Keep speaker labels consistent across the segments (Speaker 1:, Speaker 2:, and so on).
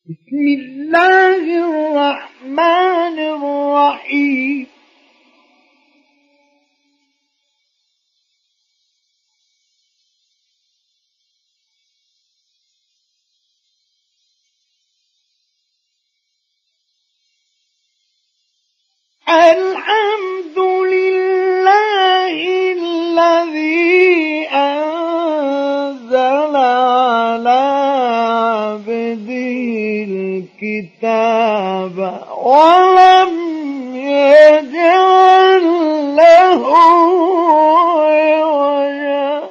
Speaker 1: بسم الله الرحمن الرحيم. الحمد لله الذي أنزل على عبده الكتاب ولم يجعل له عوجا.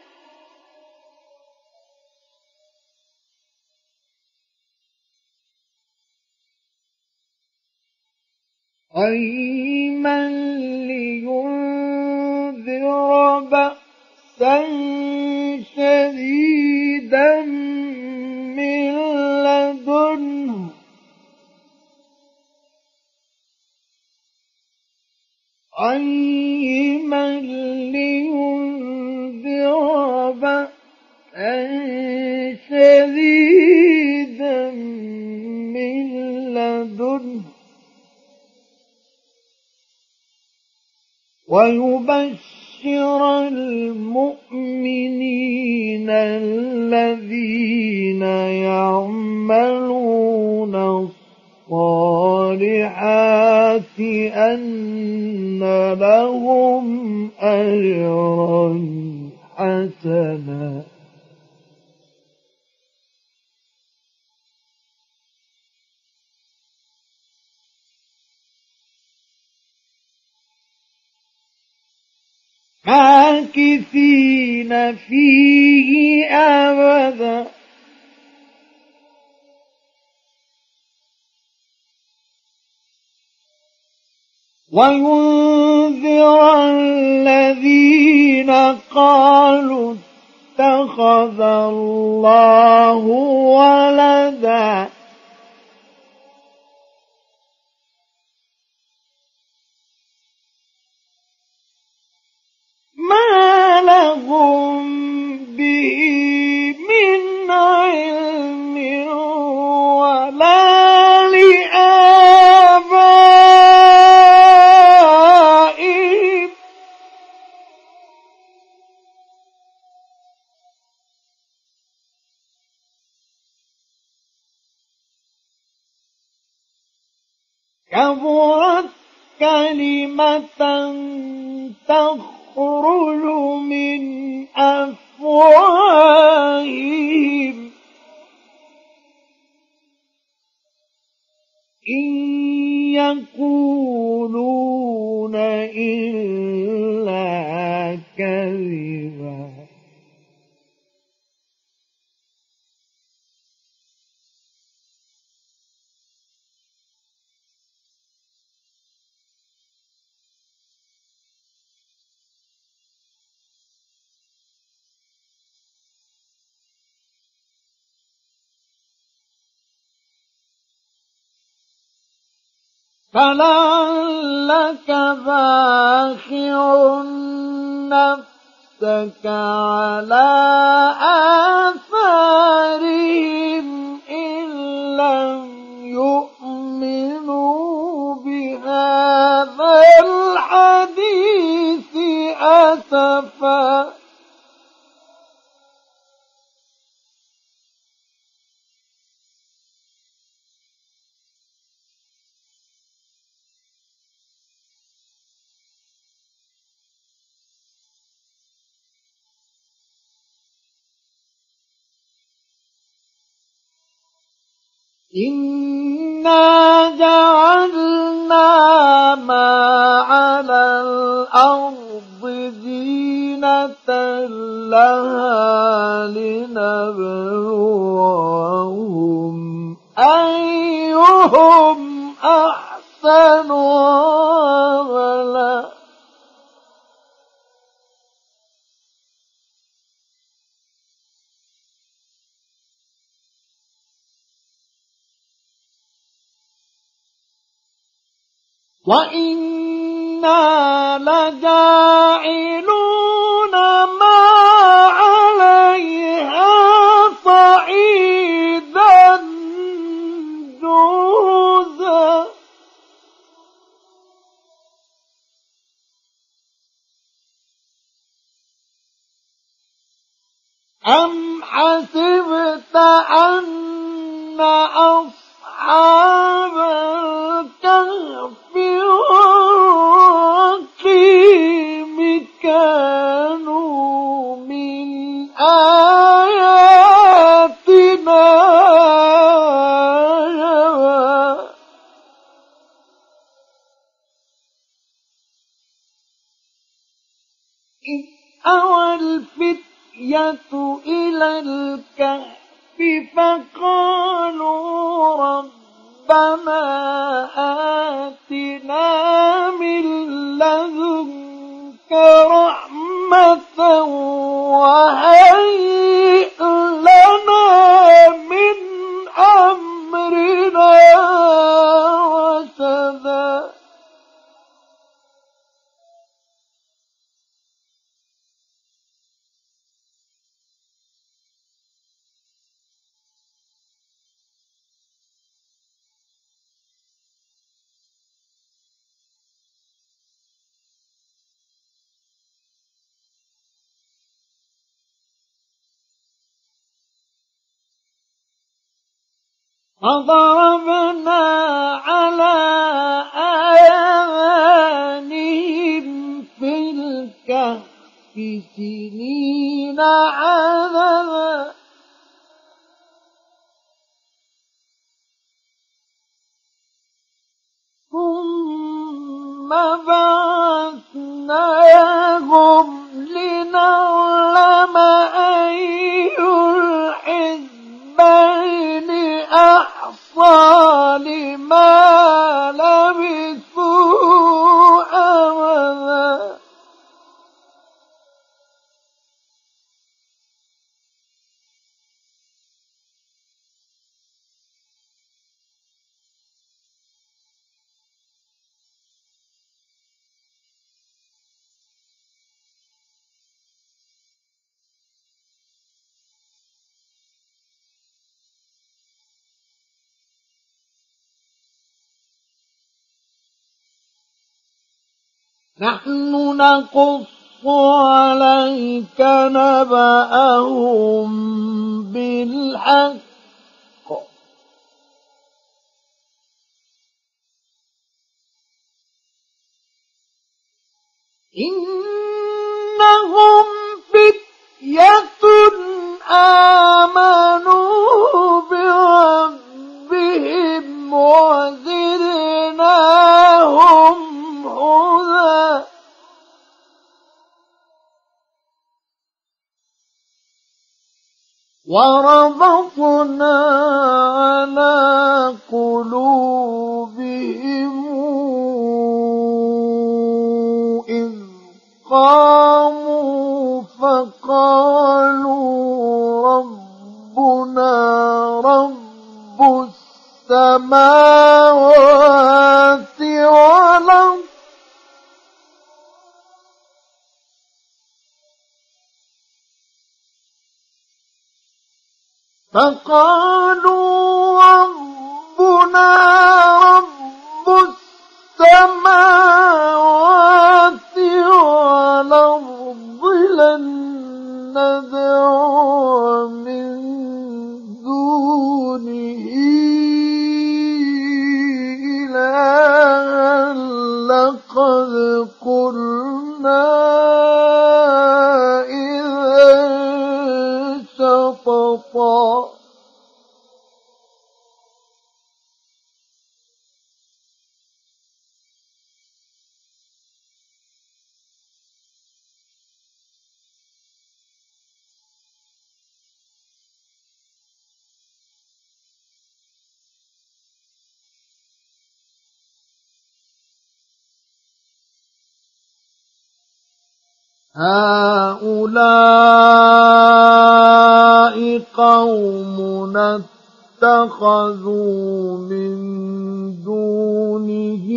Speaker 1: قيما لينذر بأسا شديدا من لدنه قيما لينذر بأسا شديدا من لدنه ويبشر المؤمنين الذين يعملون الصالحات أن لهم أجرا حسنا. ماكثين فيه أبدا وينذر الذين قالوا اتخذ الله ولدا ما لهم به من علم ولا لآبائهم كبرت كلمة تخرج من أفواههم إن يقولون إلا كذبا. فلعلك باخع نفسك على آثارهم إن لم يؤمنوا بهذا الحديث أسفا. إنا جعلنا ما على الأرض زينة لها لنبلوهم أيهم أحسن عملا. وإنا لجاعلون ما عليها صعيدا أم حسبت أن أصحاب الكهف والرقيم كانوا من آياتنا عجبا إذ أوى الفتية إلى الكهف فقالوا ربنا آتنا من لدنك رحمة وهيئ لنا من أمرنا رشدا فضربنا على آذانهم في الكهف سنين عددا ثم بعثناهم لنعلم أي الحزبين أحصى لما لبثوا أمدا نحن نقص عليك نبأهم بالحق إنهم فتية آمنوا بربهم وزدناهم هدى وربطنا على قلوبهم إذ قاموا فقالوا ربنا رب السماوات والأرض فقالوا ربنا رب السماوات والأرض لن ندعو من دونه إلها لقد قلنا إذا شططا هؤلاء قومنا اتخذوا من دونه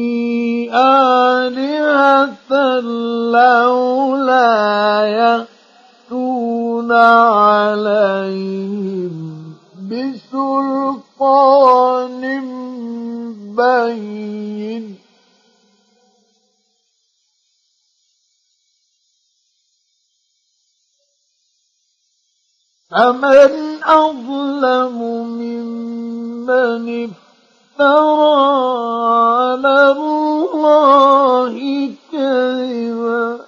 Speaker 1: آلهة لولا يأتون عليهم بسلطان بين فمن أظلم ممن افترى على الله كذبا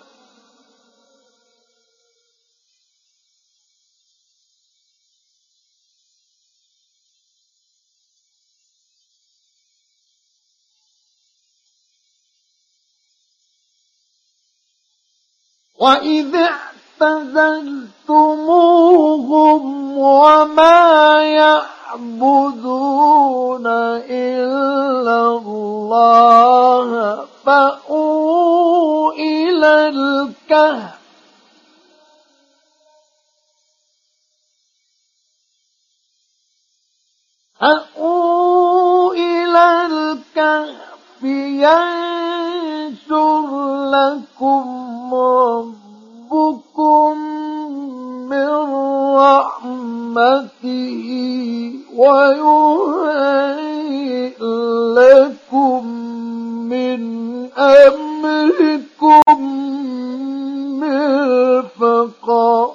Speaker 1: وإذ اعتزلتموهم وما يعبدون إلا الله فأووا إلى الكهف ينشر لكم ربكم من رحمته ويهيئ لكم من أمركم مرفقا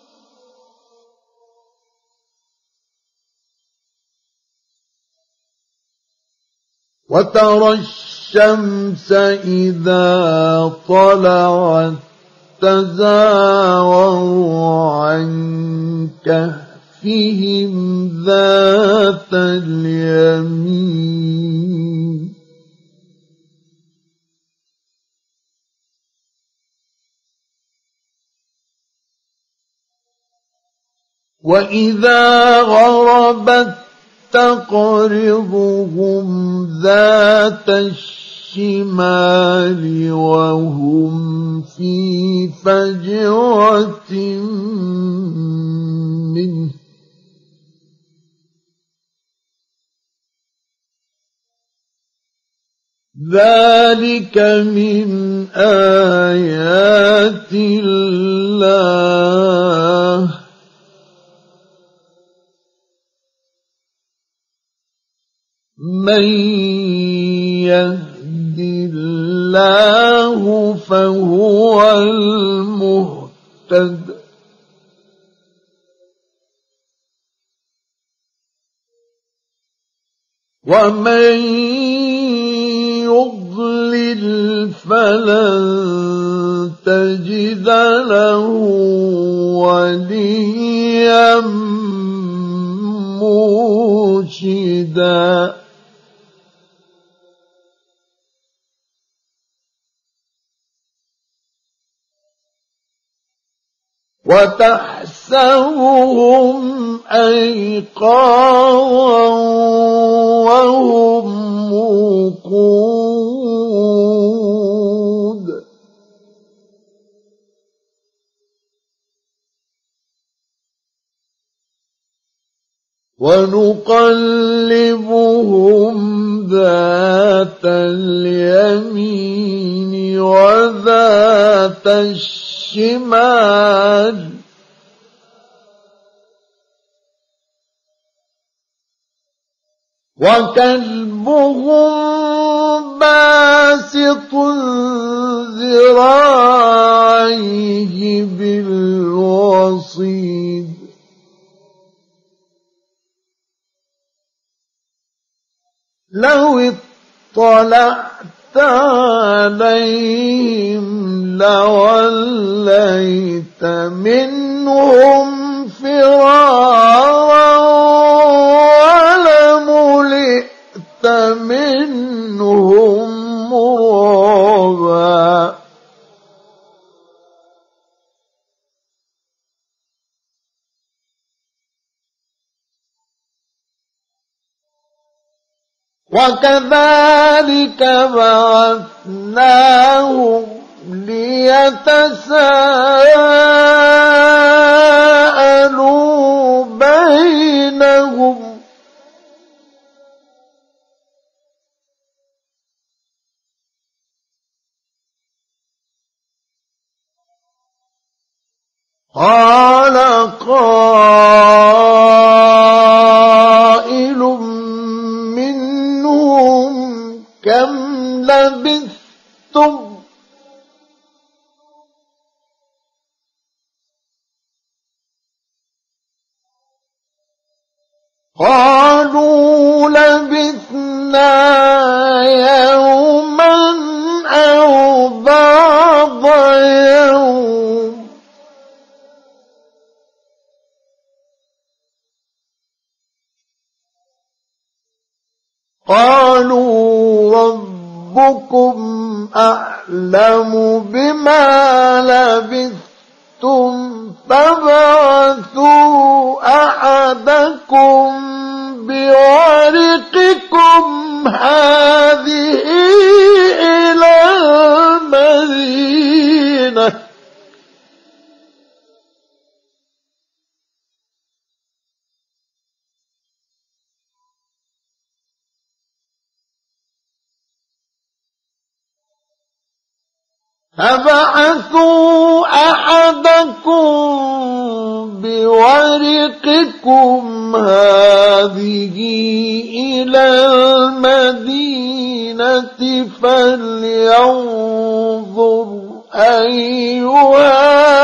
Speaker 1: وترى الشمس إذا طلعت تزاور عن كهفهم ذات اليمين وإذا غربت تقرضهم ذات الشمال وهم في فجوة منه ذلك من آيات الله من يهد الله فهو المهتد ومن يضلل فلن تجد له وليا مرشدا وتحسبهم أيقاظا وهم رقود ونقلبهم ذات اليمين وذات الشمال وكلبهم باسط ذراعيه بالوصيد لو اطلعت عليهم لوليت منهم فرارا ولملئت منهم رعبا وكذلك بعثناهم ليتساءلوا بينهم قال قائل منهم كم لبثتم قالوا لبثنا يوما أو بعض يوم قالوا ربكم أعلم بما لبثتم فابعثوا أحدكم بورقكم هذه إلى المدينة فبعثوا أحدكم بورقكم هذه إلى المدينة فلينظر أيها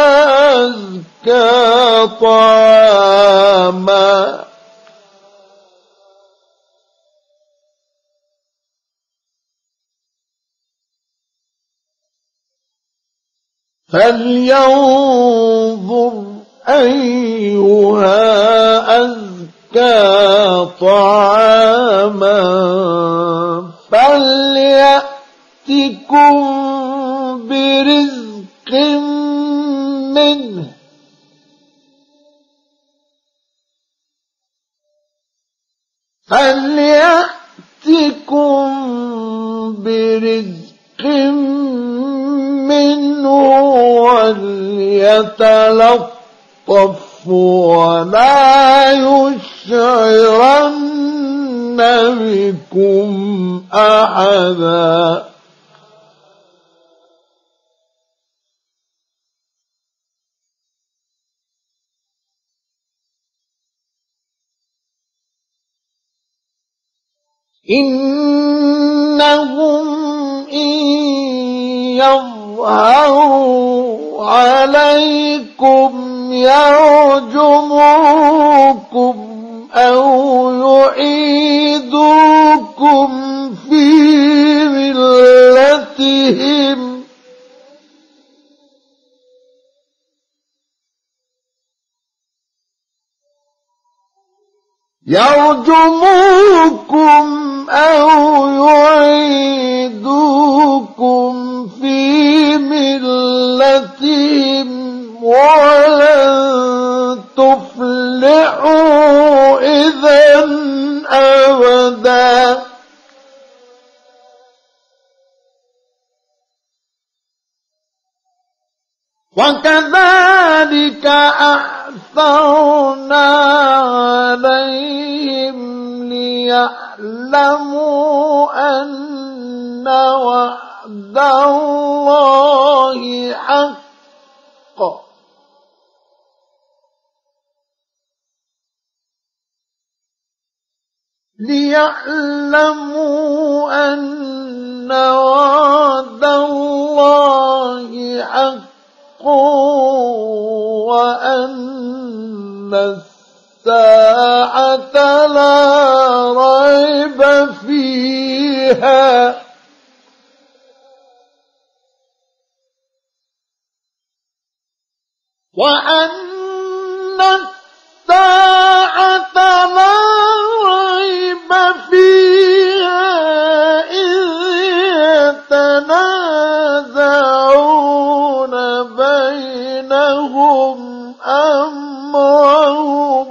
Speaker 1: أزكى طعاما فليأتكم برزق منه وليتلطف ولا يشعرن بكم أحدا إنهم إن يظهروا عليكم يرجموكم أو يعيدوكم في ملتهم ولن تفلحوا إذا أبدا وكذلك أعثرنا عليهم ليعلموا أن وعد الله حق وأن الساعة لا ريب فيها إذ يتنازعون بينهم أمرهم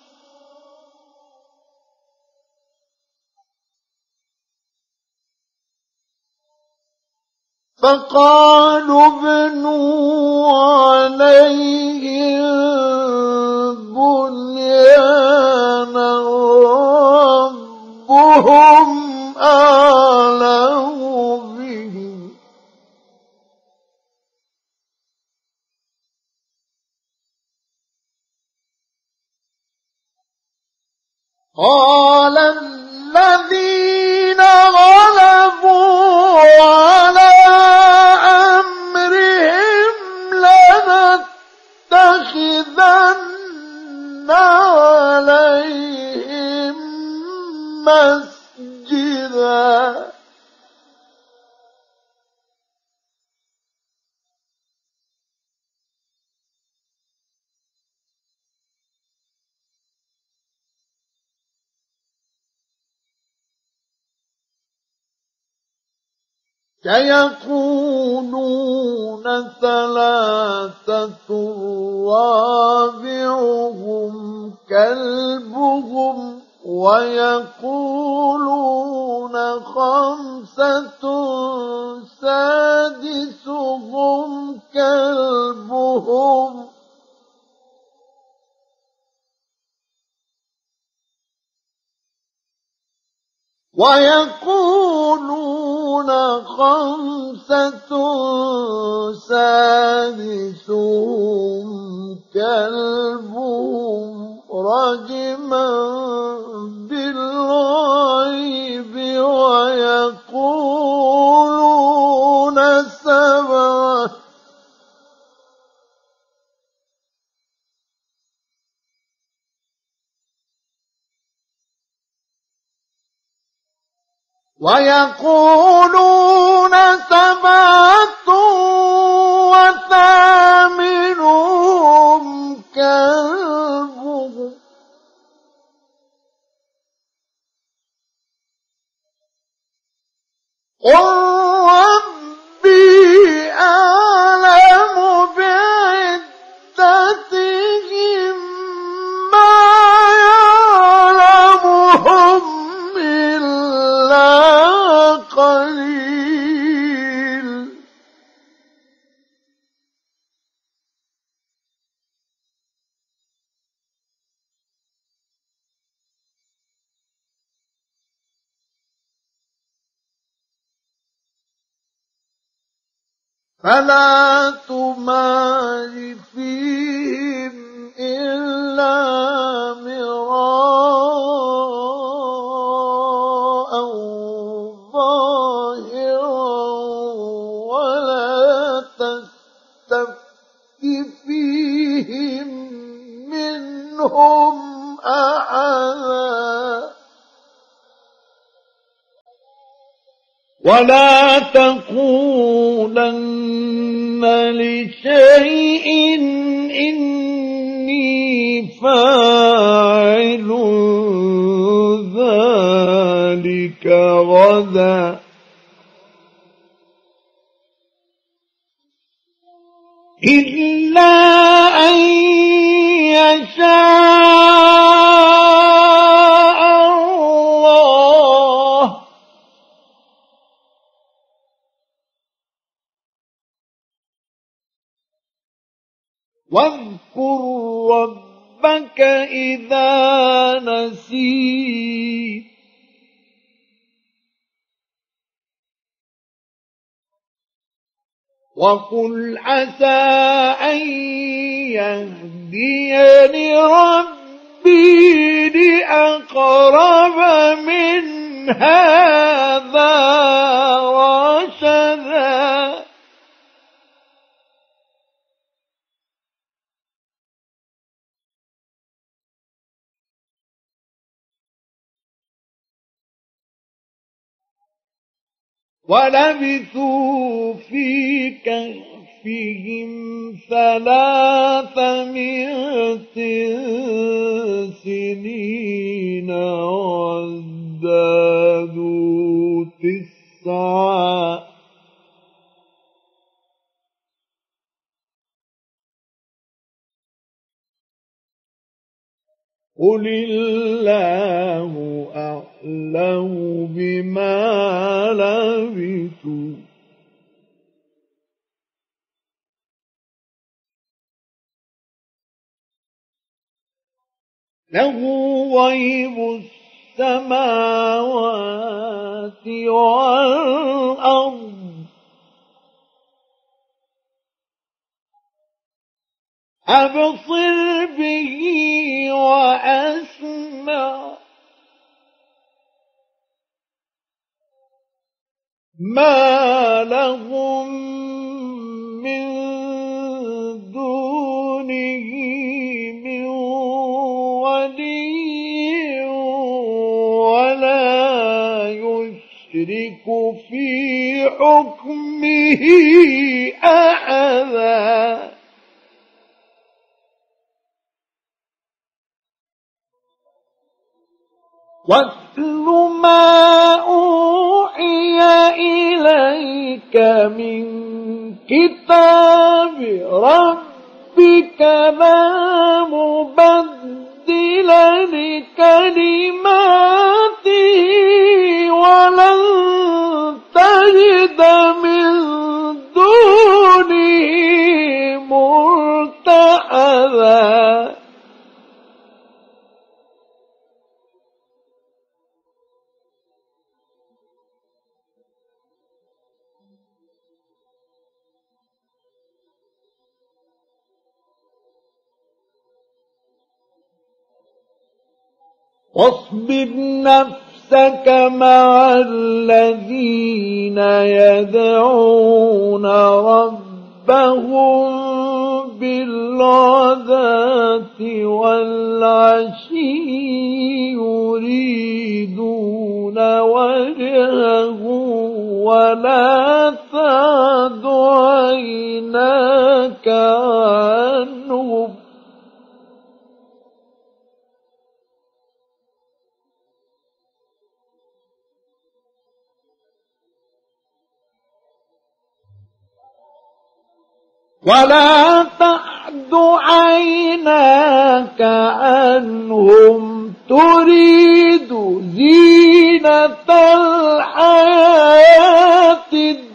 Speaker 1: فقالوا ابنوا عليهم بنيانا ربهم أعلم بهم قال الذين غلبوا على أمرهم لنتخذن عليهم مسجدا سيقولون ثلاثة رابعهم كلبهم ويقولون خمسة سادسهم كلبهم ويقولون خمسة سادسهم كلبهم رجما بالغيب ويقولون سبعة وثامنهم كلبهم قل ربي أعلم بعدتهم ما يعلمهم إلا قليل فلا تمار فيهم إلا مراء ظاهرا ولا تستفت فيهم منهم أحدا ولا تقولن لشيء إني فاعل ذلك غدا إلا أن يشاء الله واذكر ربك إذا نسيت وقل عسى أن يهديني ربي لأقرب من هذا رشدا ولبثوا في كهفهم 300 سنين وازدادوا 9 قل الله أعلم بما لبثوا له غيب السماوات والأرض أبصر به وأسمع ما لهم من دونه من ولي ولا نشرك في حكمه أحدا واتل ما أوحي إليك من كتاب ربك لا مبدل لكلماته ولن تجد من دونه ملتحدا واصبر نفسك مع الذين يدعون ربهم بالغداة والعشي يريدون وجهه ولا تعد عيناك عنهم ولا تعد عيناك عنهم تريد زينة الحياة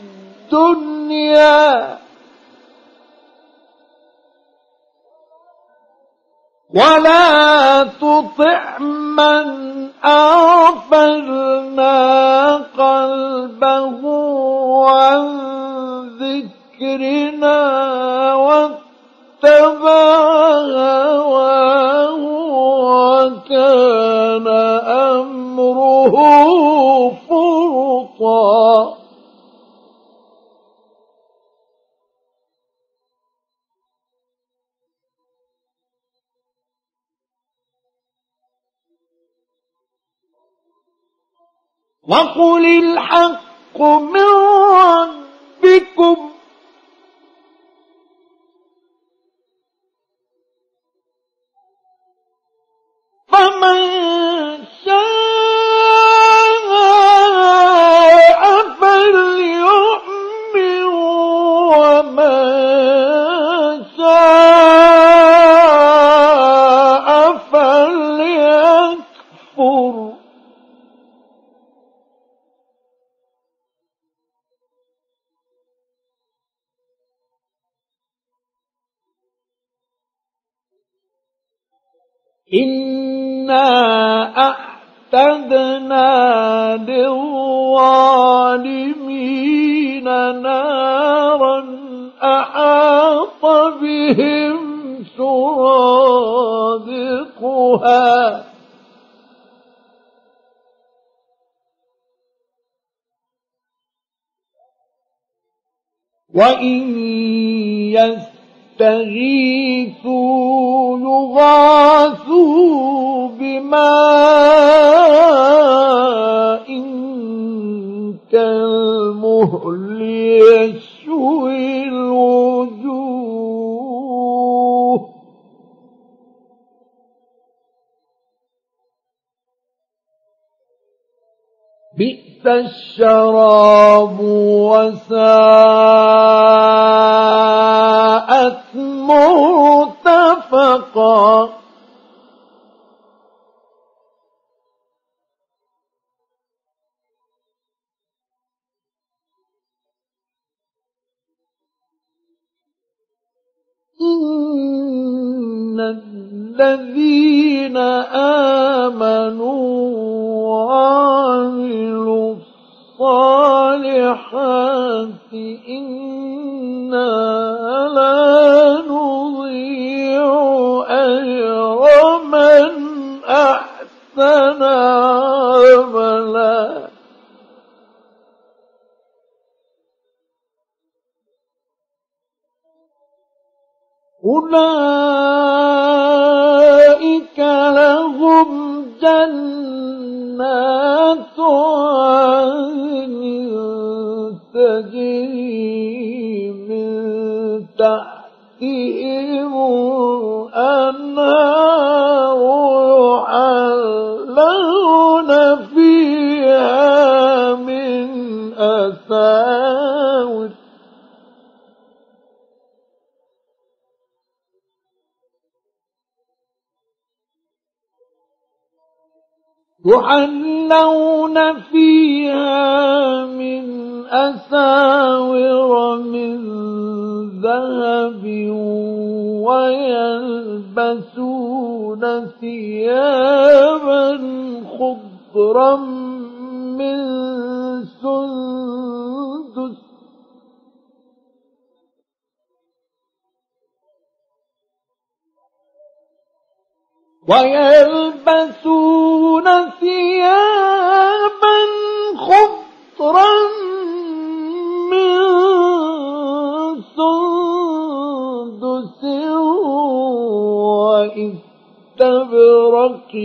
Speaker 1: الدنيا ولا تطع من أغفلنا قلبه عن ذكرنا واتبع هواه وكان أمره فرطا وقل الحق من ربكم فمن شاء فليؤمن ومن شاء فليكفر إنا أعتدنا للظالمين نارا أحاط بهم سرادقها وإن يستغيثوا يغاثوا بماء كالمهل يشوي الوجوه بئس الشراب وساءت مرتفقا إن الذين آمنوا وعملوا الصالحات إنا لا نضيع أجر من أحسن عملا أولئك لهم جنات عدن يحلون فيها من أساور من ذهب ويلبسون ثيابا خضرا من سندس خضرا من سندس وإستبرق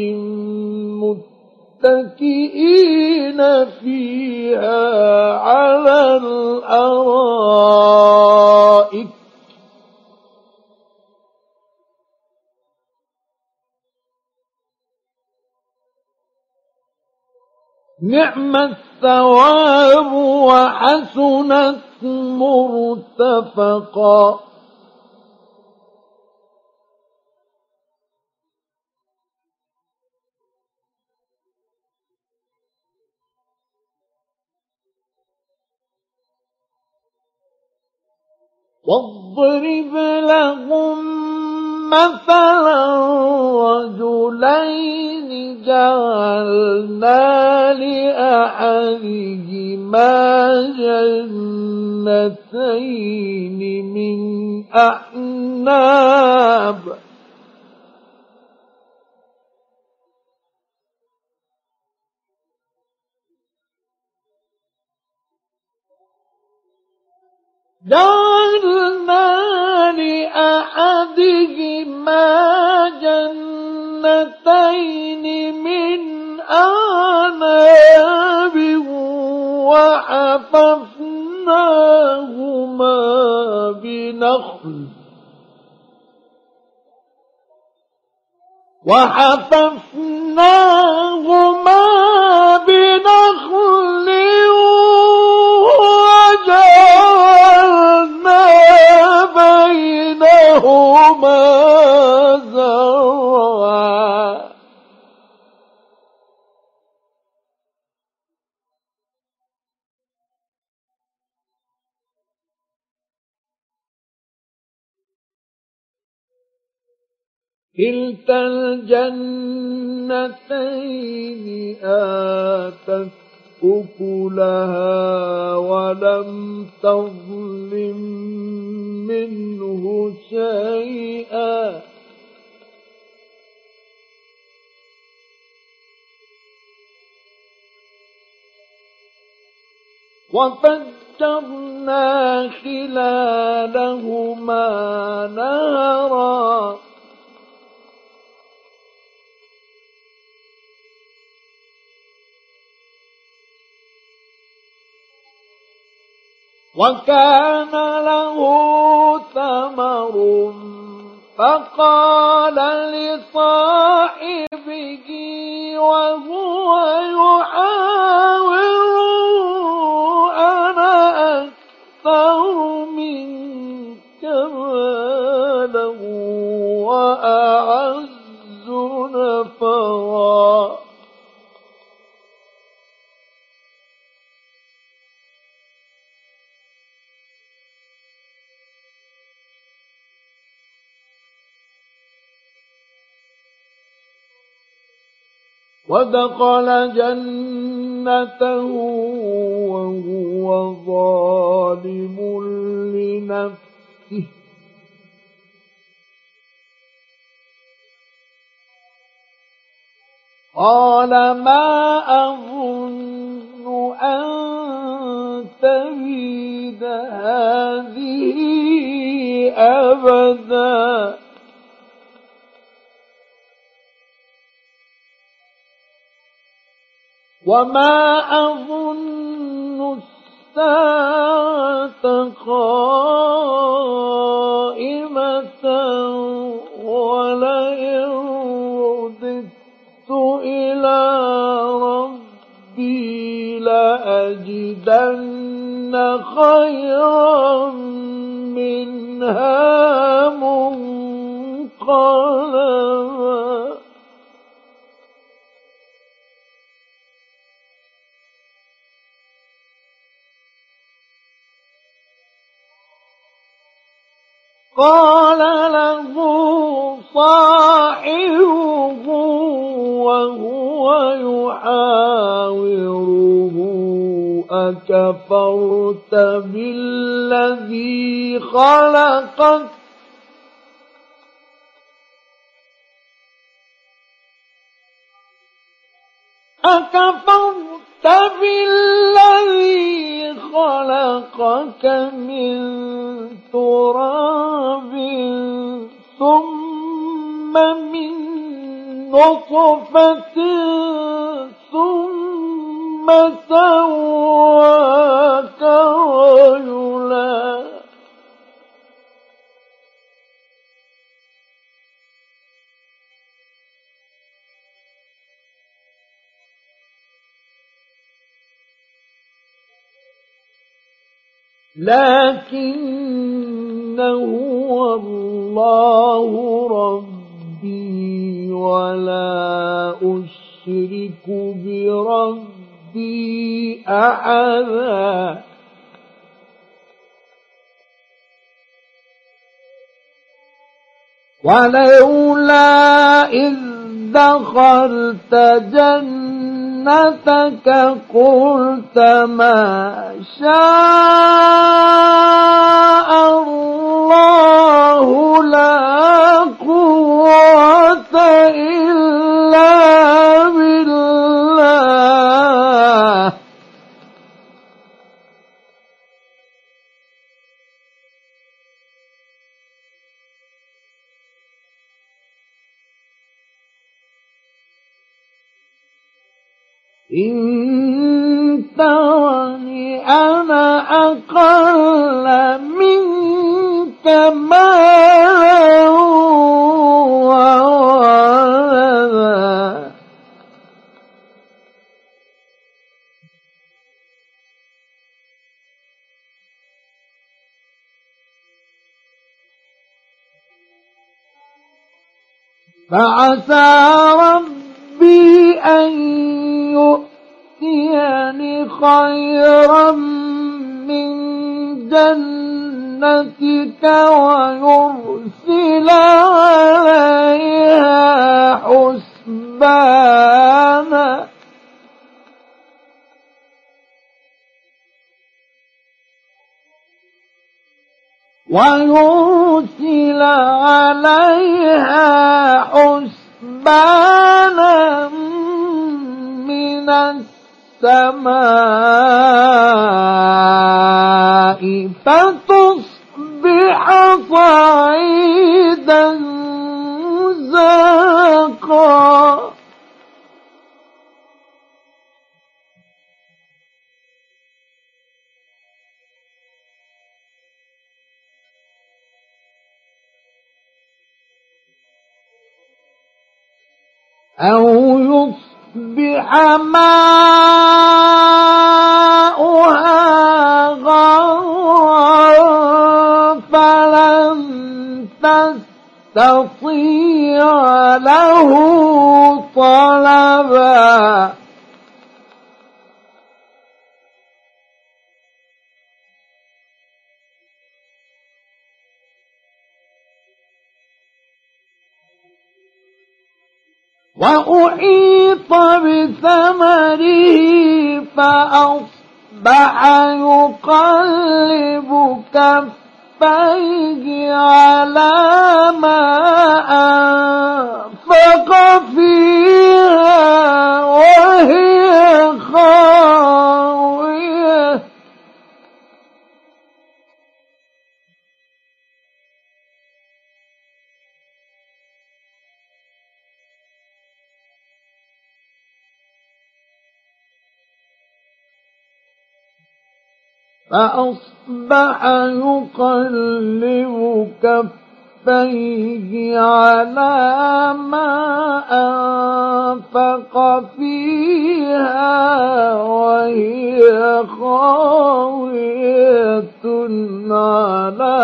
Speaker 1: متكئين فيها على الأرائك نعم الثواب وحسنت مرتفقا. واضرب لهم مثلا رجلين جعلنا لأحدهما جنتين من أعناب وحففناهما بنخل وجعلنا بينهما زرعا. كلتا الجنتين آتت أكلها ولم تظلم منه شيئا وفجرنا خلالهما نهرا وكان له ثمر فقال لصاحبه وهو يحاوره أنا أكثر منك مالا وأعز نفرا. ودخل جنته وهو ظالم لنفسه قال ما أظن أن تبيد هذه أبدا وما أظن الساعة قائمة ولئن رددت إلى ربي لأجدن خيرا منها منقلبا. قال له صاحبه وهو يحاوره أكفرت بالذي خلقك خلقك من تراب ثم من نطفة ثم سواك رجلا لكنه الله ربي ولا أشرك بربي أحدا ولولا إذ دخلت جنتك قلت ما شاء الله لا قوة إلا بالله إن ترني أنا أقل منك مالا وولدا فعسى ربي أن يؤتيني خيرا من جنتك ويرسل عليها حسبانا من السماء فتصبح صعيدا زلقا أو يصبح ماؤها غورا فلن تستطيع له طلبا وأحيط بثمره فأصبح يقلب كفيه على ما أنفق فيها وهي خاوية فأصبح يقلب كفيه على ما أنفق فيها وهي خاوية على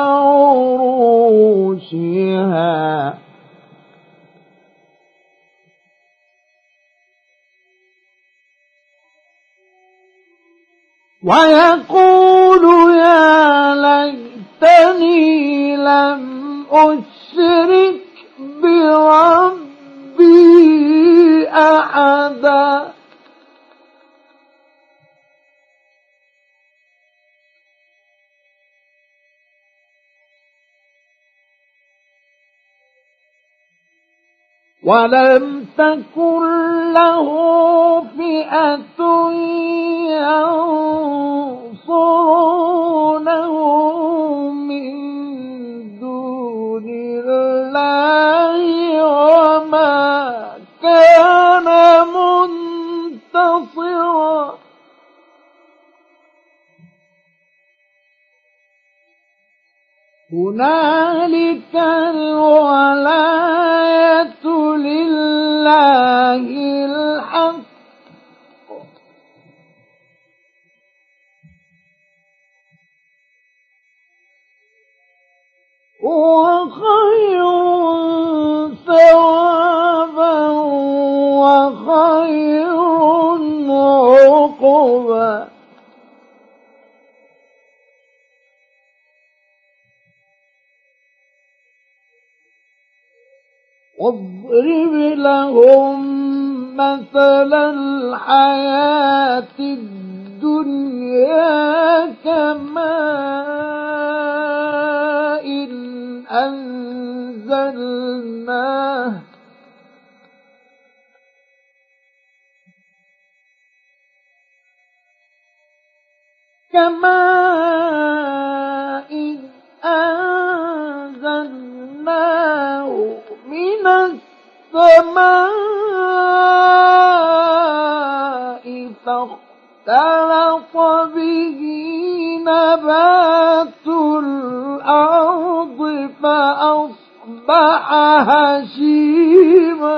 Speaker 1: عروشها ويقول يا ليتني ولم أشرك بربي أحدا. ولم تكن له فئة ينصرونه من دون الله وما كان منتصرا. هنالك الولاية لله الحق هو خير ثوابا وخير عقبا. واضرب لهم مثل الحياة الدنيا كماء أنزلناه من السماء فاختلط به نبات الأرض فأصبح هشيما.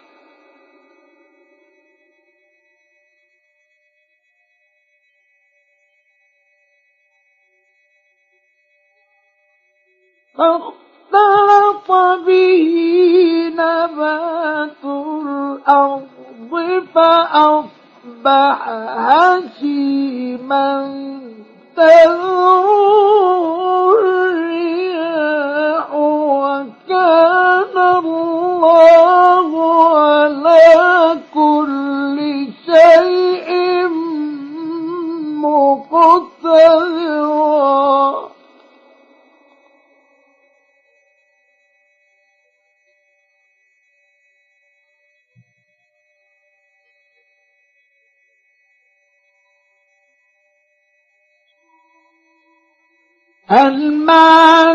Speaker 1: فاختلط به نبات الأرض فأصبح هشيما تذروه الرياح وكان الله على كل شيء مقتدرا. المال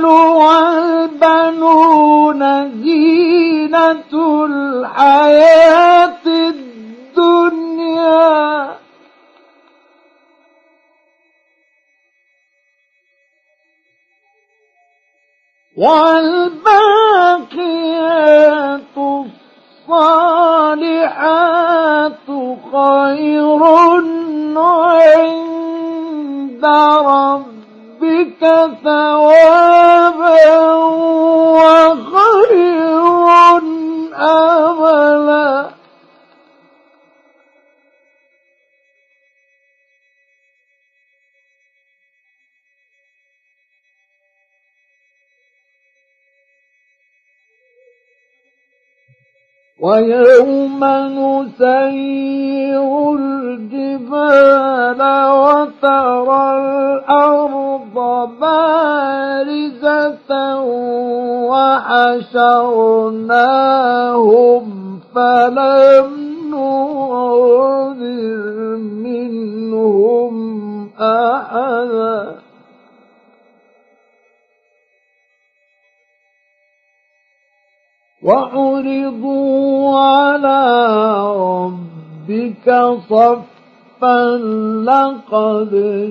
Speaker 1: والبنون زينة الحياة الدنيا والباقيات الصالحات خير عند ربك ثوابا وخير أملا. ويوم نسير الجبال وترى الأرض بارزة وحشرناهم فلم نغادر منهم أحدا وعرضوا على ربك صفا لقد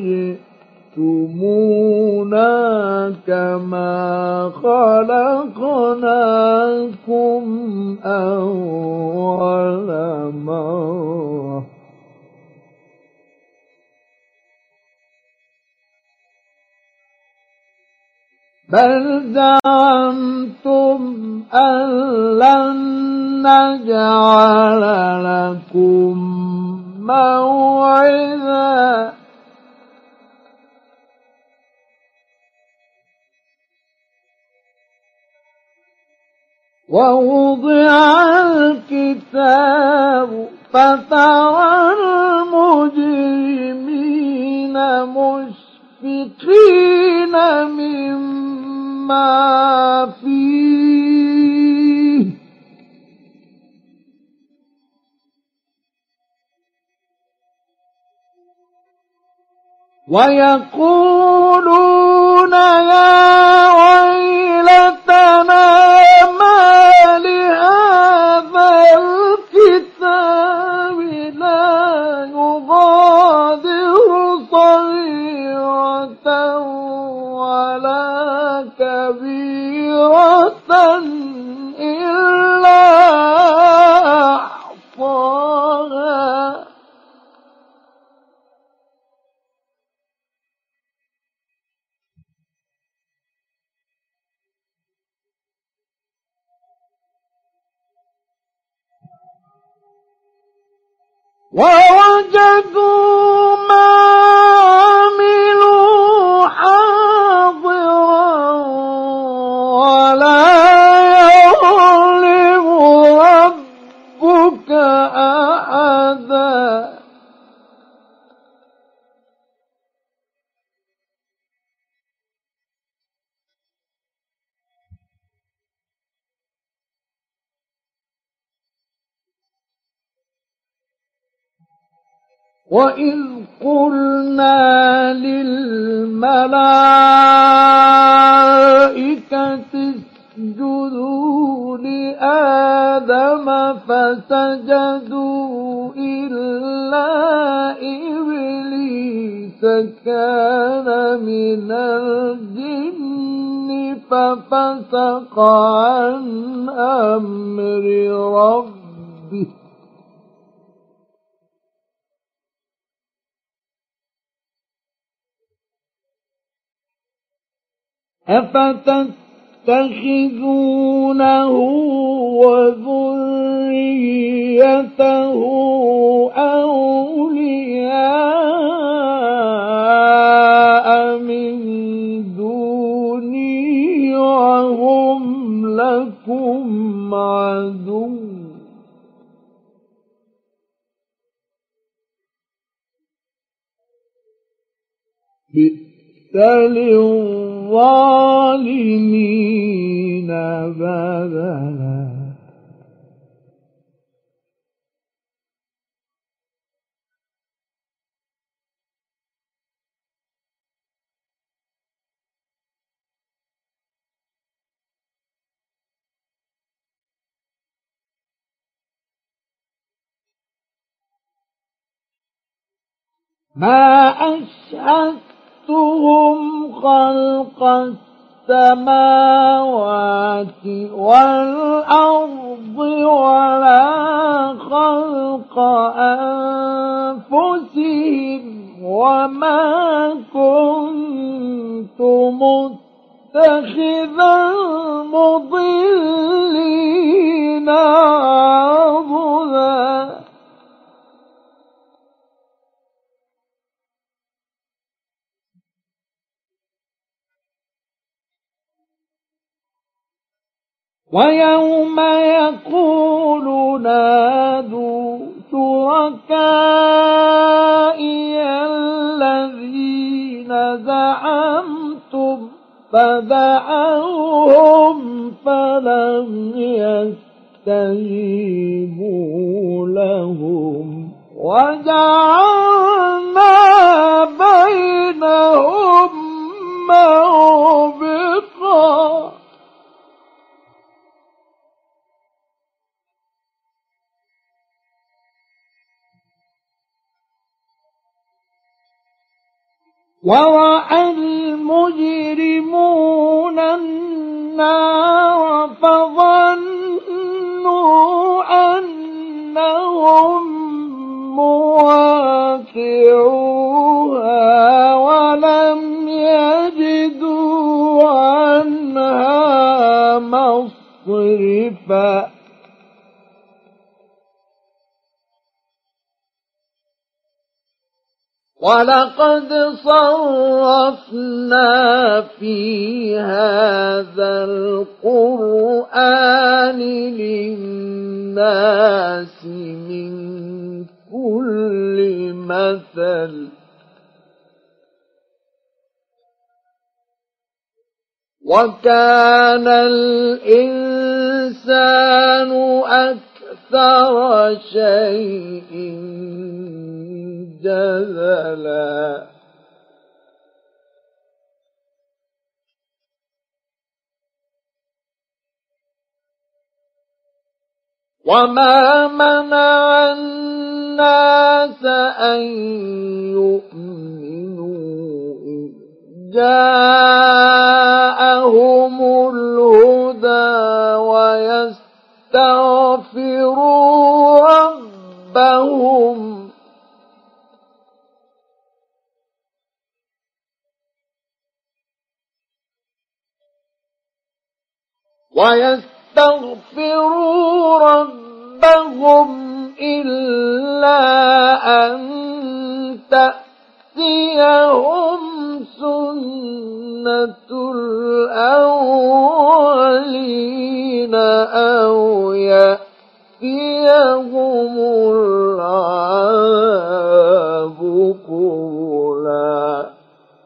Speaker 1: جئتمونا كما خلقناكم أول مرة بل زعمتم أن لن نجعل لكم موعدا ووضع الكتاب فترى المجرمين مشفقين مما فيه ويقولون يا ويلتنا ما لهذا الكتاب لا يغادر صغيرة ولا كبيرة إلا أحصاها ووجدوا ما عملوا حاضرا ولا يظلم ربك أحدا وإذ قلنا للملائكة اسجدوا لآدم فسجدوا إلا إبليس كان من الجن ففسق عن أمر ربه أفتتخذونه وذريته أولياء من دوني وهم لكم عدو للظالمين بدلا ما أشهدتهم خلق السماوات والأرض ولا خلق أنفسهم وما كنت متخذ المضلين عضدا ويوم يقول نادوا شركائي الذين زعمتم فدعوهم فلم يستجيبوا لهم وجعلنا بينهم موبقا ورأى المجرمون النار فظنوا أنهم مواقعوها ولم يجدوا عنها مصرفا وَلَقَدْ صَرَّفْنَا فِي هَذَا الْقُرْآنِ لِلنَّاسِ مِنْ كُلِّ مَثَلٍ وَكَانَ الْإِنسَانُ أَكْثَرَ شَيْءٍ جَدَلًا وَمَا مَنَعَ النَّاسَ أَن يُؤْمِنُوا إِذْ جَاءَهُمُ الْهُدَى ويستغفروا ربهم إلا أن تأتيهم سنة الأولين أو يأتيهم العذاب قبلا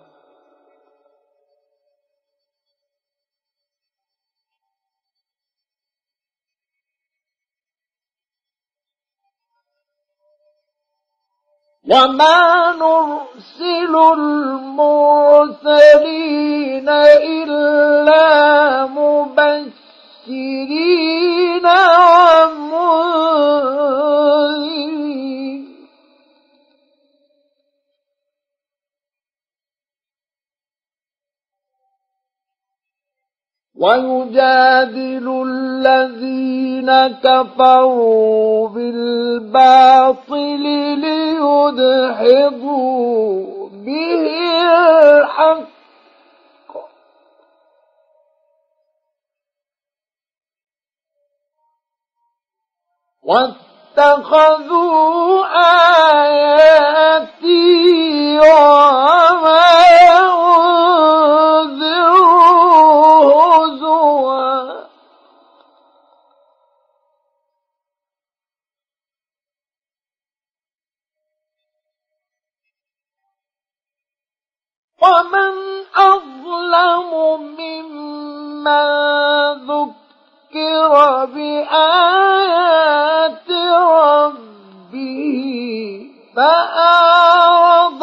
Speaker 1: وما نرسل المرسلين إلا مبشرين ومنذرين ويجادل الذين كفروا بالباطل ليدحضوا به الحق واتخذوا آياتي وما ومن أظلم ممن ذكر بآيات ربه فأعرض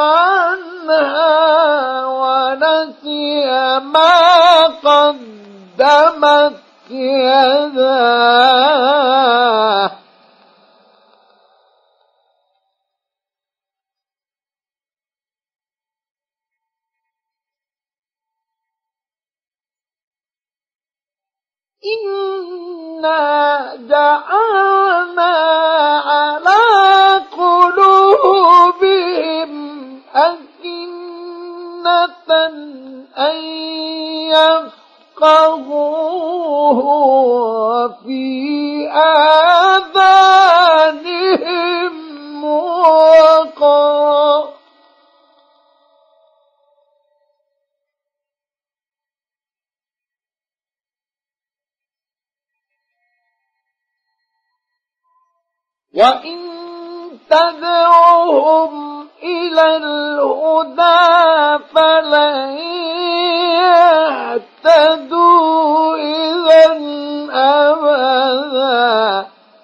Speaker 1: عنها ونسي ما قدمت يداه إنا جعلنا على قلوبهم أكنة أن يفقهوه وفي آذانهم وقرا وإن تدعوهم إلى الهدى فلن يهتدوا إذا أبدا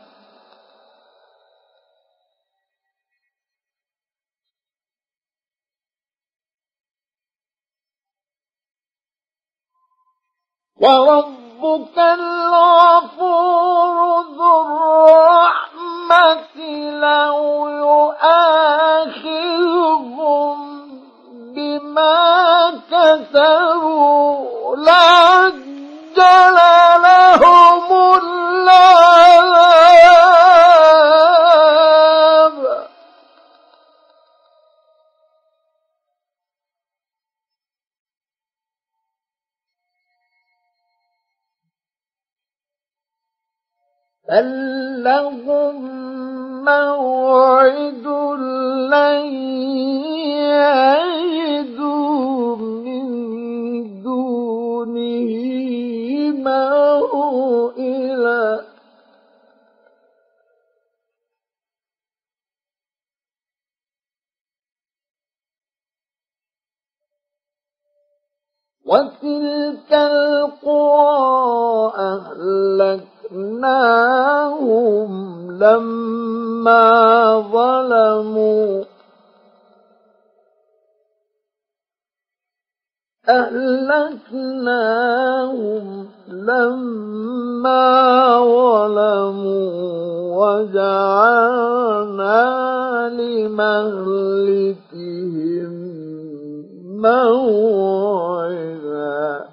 Speaker 1: وربك الغفور ذو الرحمة لو يؤاخذهم بما كسبوا لعجل لهم العذاب بل لهم موعد لن يجدوا من دونه موئلا وتلك القرى أهلكناهم لما ظلموا وجعلنا لمهلكهم موعدا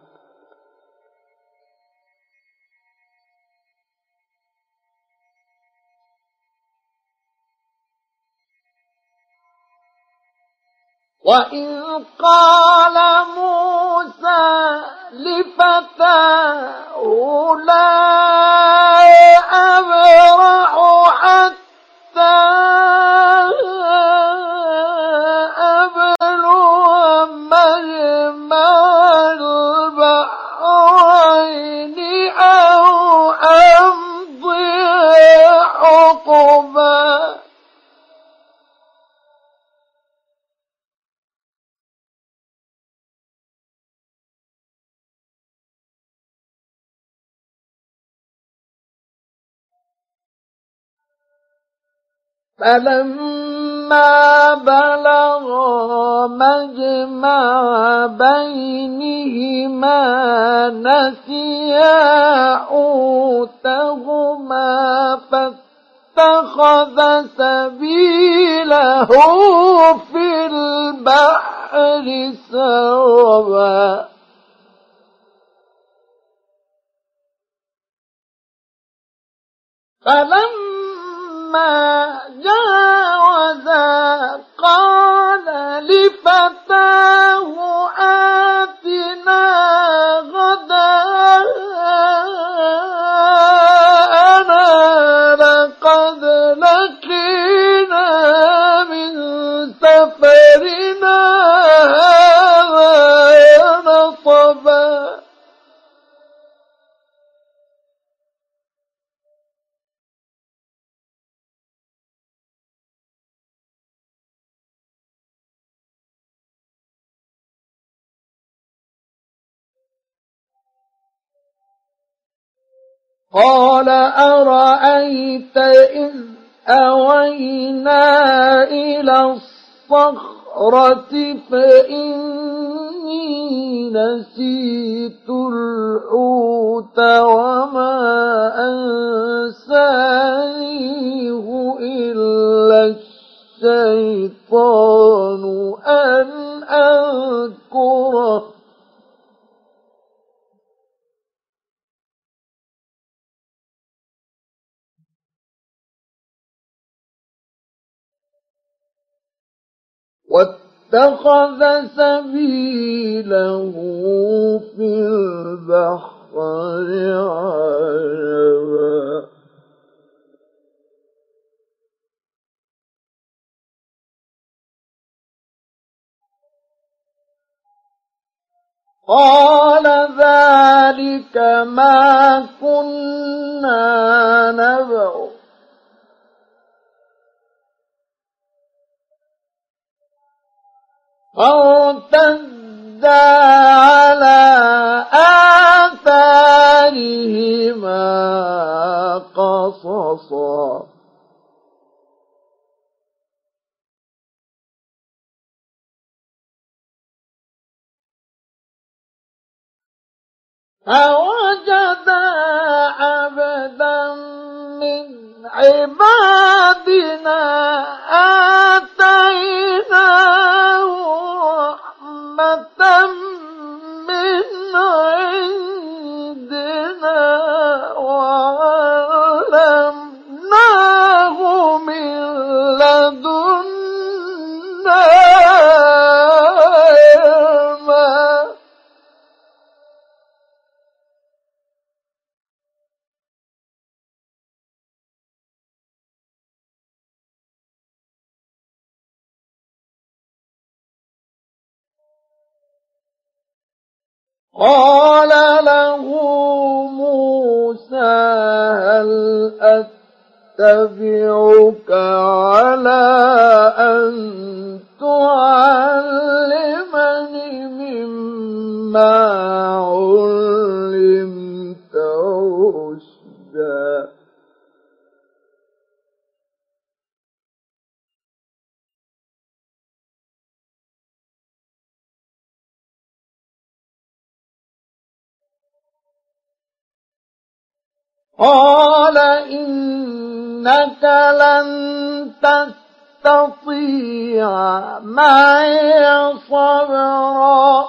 Speaker 1: وإذ قال موسى لفتاه لا أبرح حتى أبلغ مجمع البحرين أو أمضي حقبا فلما بلغا مجمع بينهما نسيا حوتهما فاتخذ سبيله في البحر سربا فلما جاوزا قال لفتاه آتنا غداءنا لقد لقينا من سفرنا هذا نصبا قال أرأيت إذ أوينا إلى الصخرة فإني نسيت الحوت وما أنسانيه إلا الشيطان أن أذكره واتخذ سبيله في البحر عجبا قال ذلك ما كنا نبغ فارتدا على آثارهما قصصا فوجدا عبدا من عبادنا آتيناه رحمة من عندنا وعلمناه من لدنا قال له موسى هل أتبعك على أن تعلمني مما علمت رشدا قال إنك لن تستطيع معي صبرا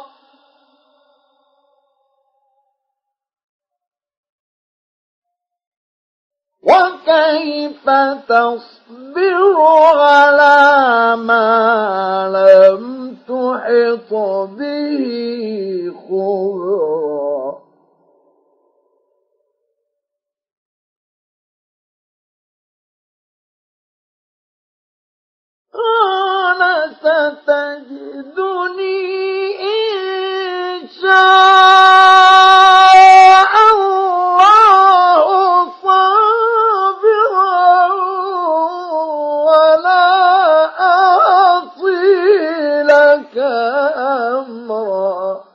Speaker 1: وكيف تصبر على ما لم تحط به خبرا قال ستجدني إن شاء الله صابرا ولا أعصي لك أمرا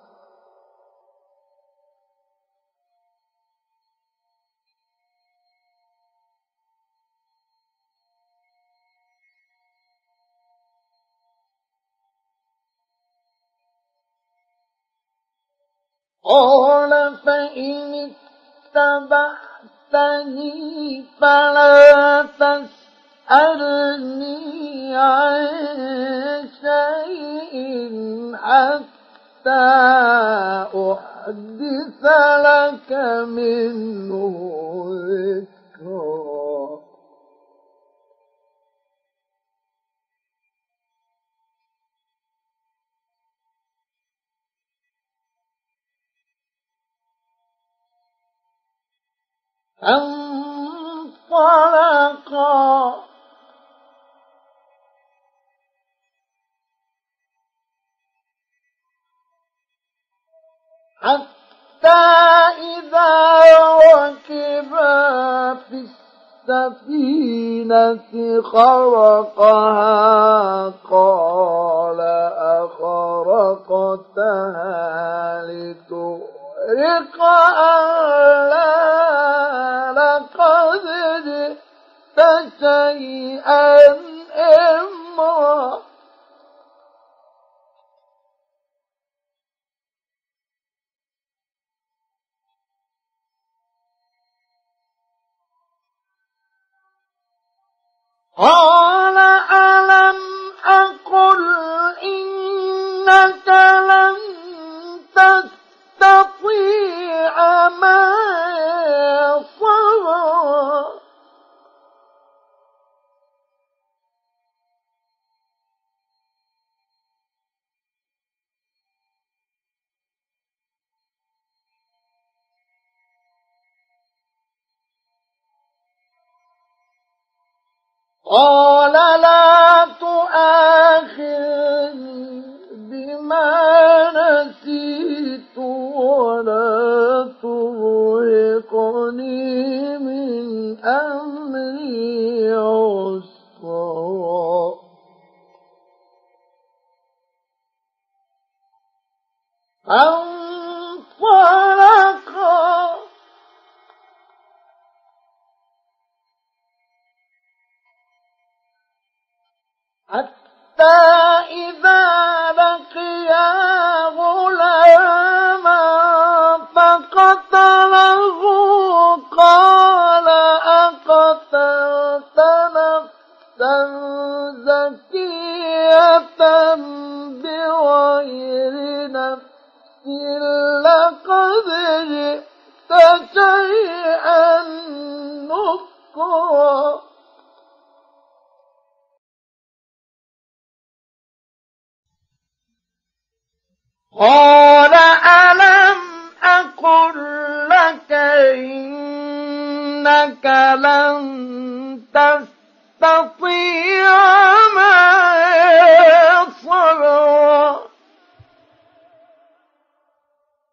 Speaker 1: قال فإن اتبعتني فلا تسألني عن شيء حتى أحدث لك منه ذكرا انطلقا حتى إذا ركبا في السفينة خرقها قال أخرقتها لتغرق أهلها لقد جئت شيئا إمرا قال ألم أقل إنك لن تستطيع معي صبرا قال لا تؤاخذني بما نسيت ولا ترهقني من أمري عسرا انطلقا حتى إذا لقيا غلاما فقتله قال أقتلت نفسا زكية بغير نفس لقد جئت شيئا نكرا قال ألم أقل لك إنك لن تستطيع معي صبرا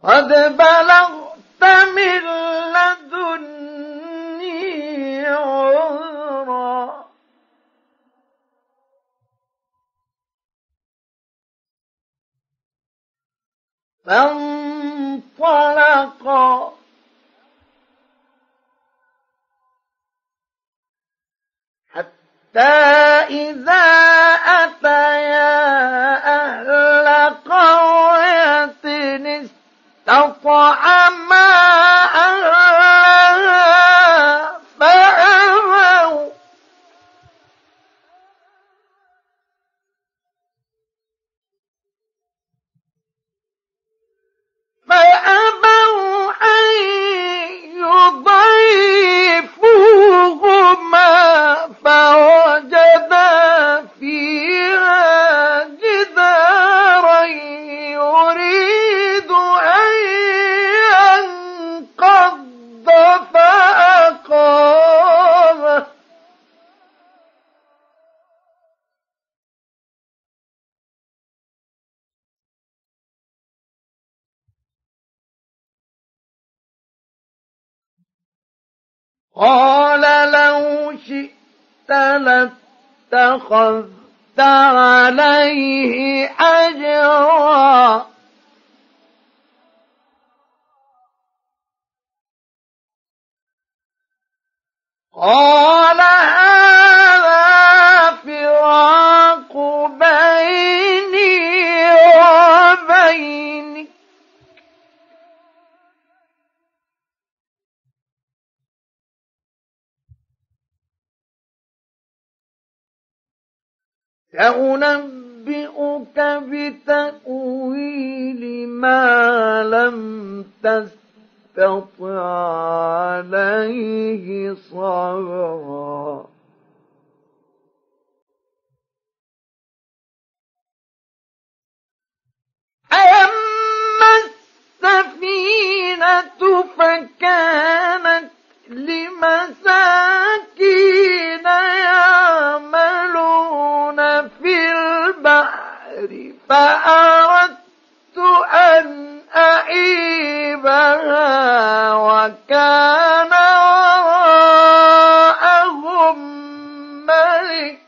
Speaker 1: قد بلغت من لدني عذرا فانطلقا حتى إذا أتيا أهل قرية استطعما أهلها فأبوا أن يضيفوهما فوجدا فيها جدارا يريد أن ينقض فأقامه قال لو شئت لاتخذت عليه أجرا قال هذا فراق بيني وبينك سأنبئك بتأويل ما لم تستطع عليه صبرا أما السفينة فكانت لمساكين يعملون في البحر فأردت أن أعيبها وكان وراءهم ملك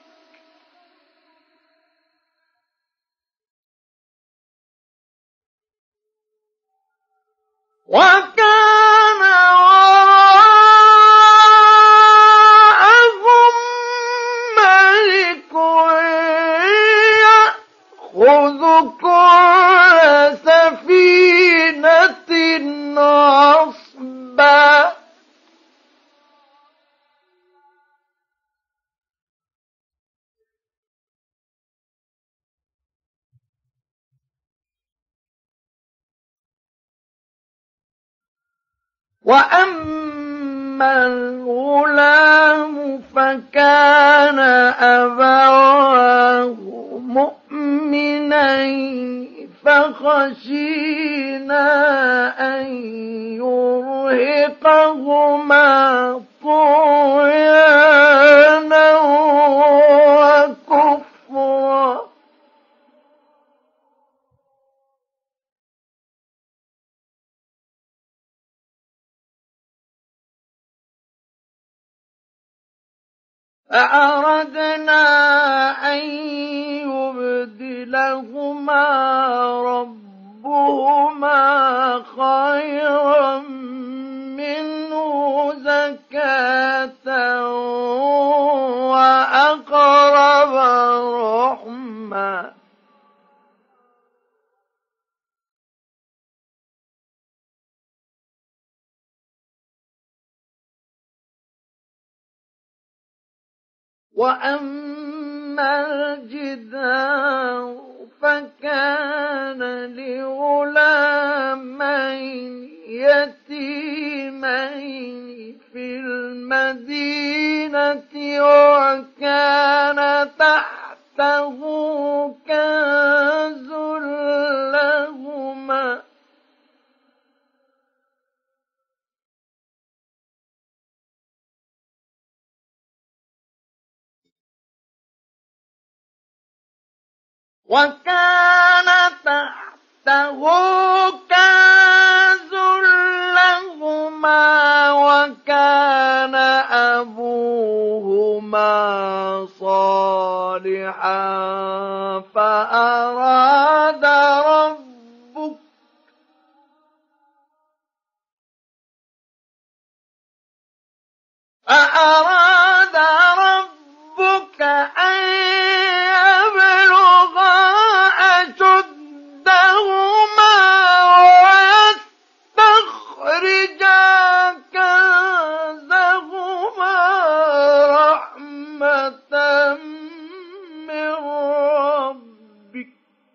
Speaker 1: يأخذ كل سفينة غصبا وأما الغلام فكان أبواه مؤمنين فخشينا أن يرهقهما طغيانا وكفرا فأردنا أن يبدلهما ربهما خيرا منه زكاة وأقرب رحما وأما الجدار فكان لغلامين يتيمين في المدينة وكان تحته كنز لهما وكان تحته صالحا فأراد ربك أن يبلغا أشدهما ويستخرجا كنزهما رحمة من ربك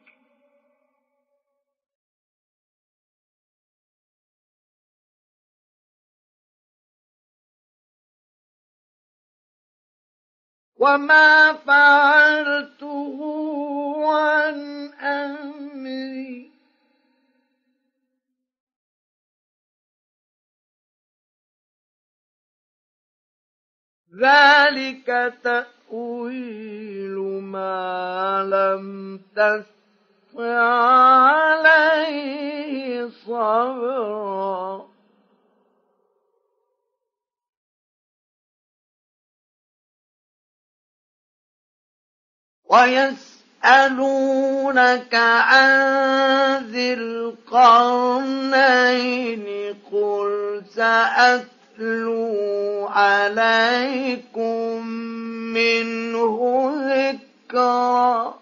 Speaker 1: وما فعلته عن أمري ذلك تأويل ما لم تستطع عليه صبرا ويسألونك عن ذي القرنين قل سأتلو عليكم منه ذكرا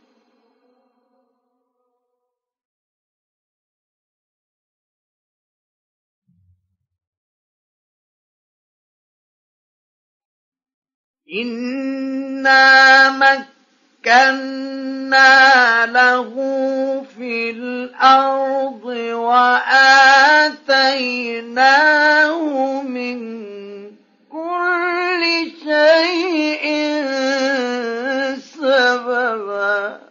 Speaker 1: إنا مكنا له في الأرض وآتيناه من كل شيء سببا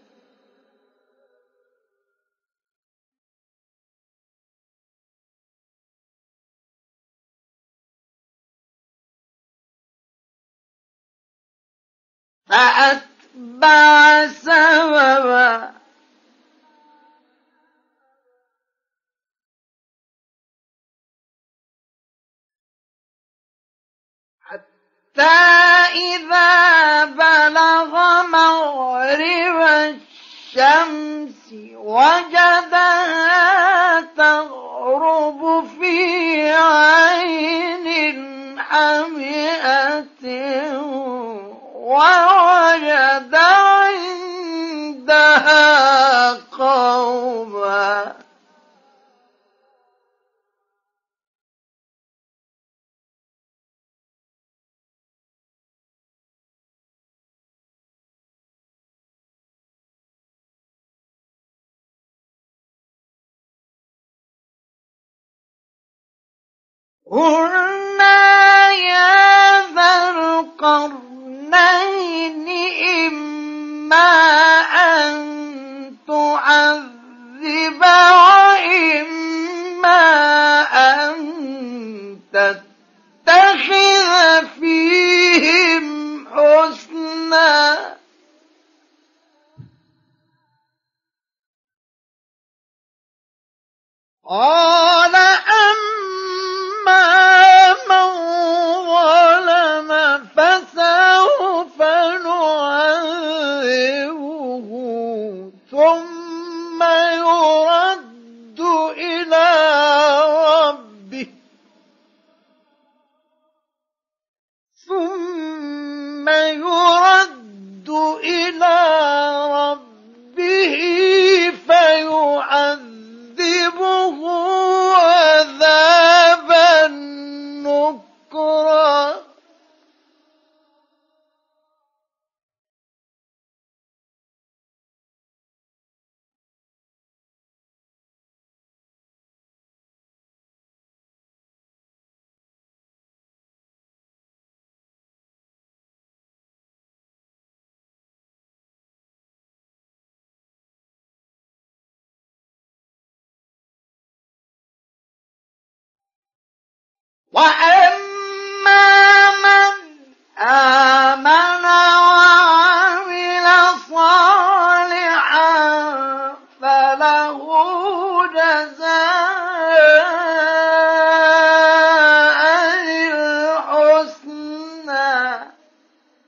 Speaker 1: فأتبع سببا حتى إذا بلغ مغرب الشمس وجدها تغرب في عين حمئة ووجد عندها قوما قلنا يا ذا القرنين إما أن تعذب وإما أن تتخذ فيهم حسنا قال أما من ظلم فسوف نعذبه ثم يرد إلى ربه فيعذبه عذابا نكرا وأما من آمن وعمل صالحا فله جزاء الحسنى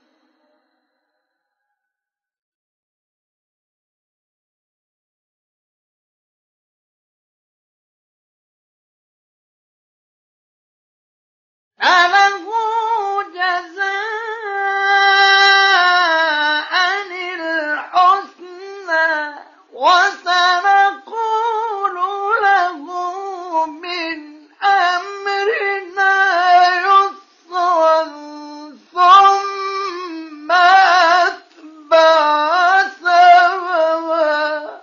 Speaker 1: فله جزاء الحسنى وسنقول له من أمرنا يسرا ثم أتبع سببا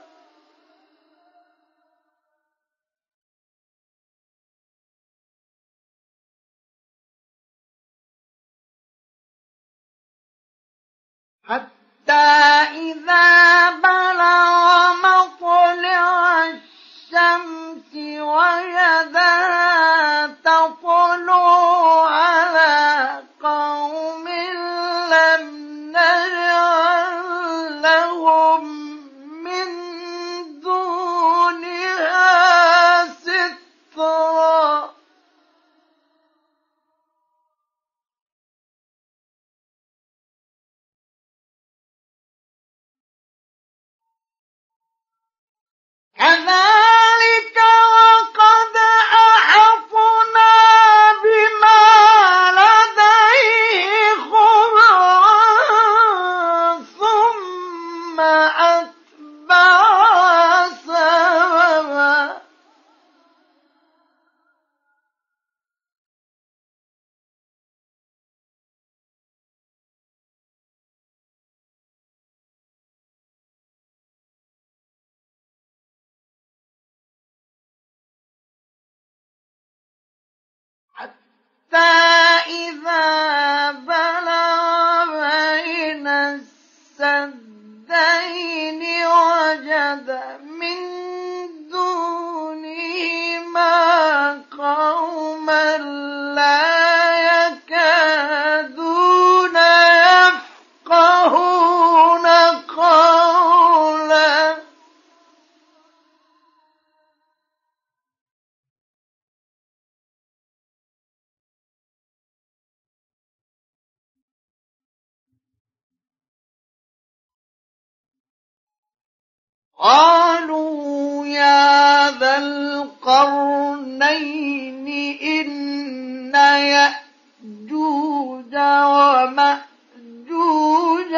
Speaker 1: حتى إذا بلغ مطلع الشمس وجدها تطلع على قوم لم نجعل لهم من دونها سترا كذلك وقد أحطنا بما لديه خبرا ثم أتبع سببا حتى إذا بلغ بين السدين وجد من دونهما قوما لا يكادون يفقهون قولا قالوا يا ذا القرنين إن يأجوج ومأجوج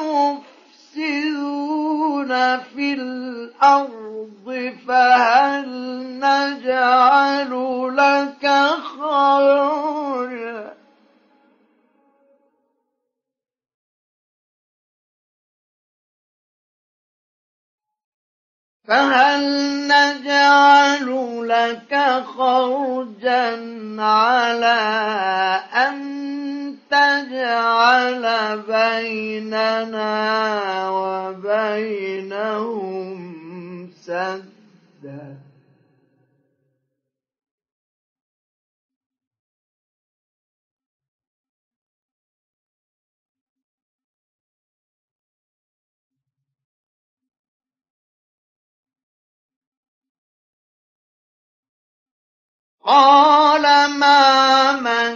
Speaker 1: مفسدون في الأرض فهل نجعل لك خرجا فهل نجعل لك خرجا على أن تجعل بيننا وبينهم سدا قال ما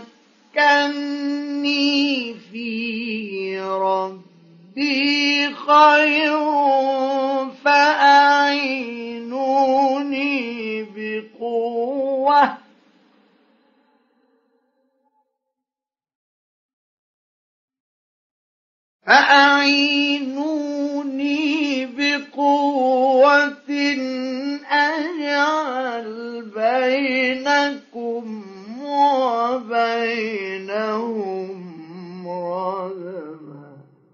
Speaker 1: مكني فيه ربي خير فأعينوني بقوة أجعل بينكم وبينهم ردما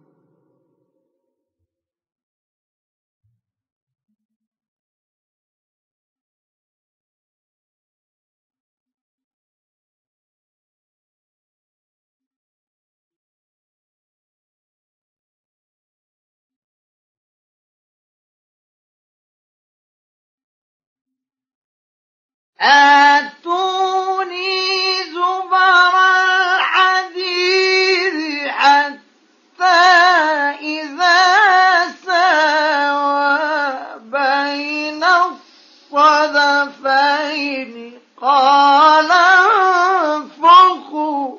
Speaker 1: آتوني زبر الحديد حتى إذا ساوى بين الصدفين قال انفخوا